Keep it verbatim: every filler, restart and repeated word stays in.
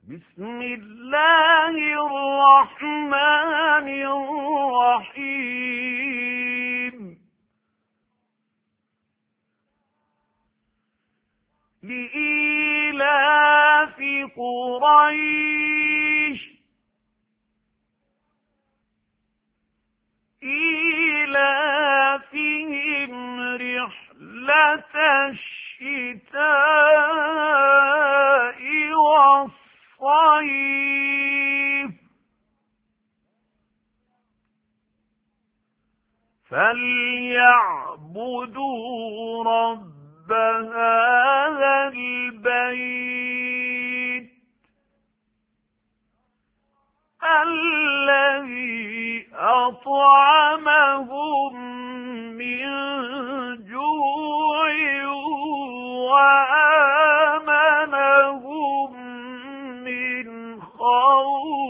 بسم الله الرحمن الرحيم لإيلاف قريش إيلافهم رحلة الشتاء والصيف فليعبدوا رب هذا البيت الذي أطعمهم من جوع وآمنهم من خوف.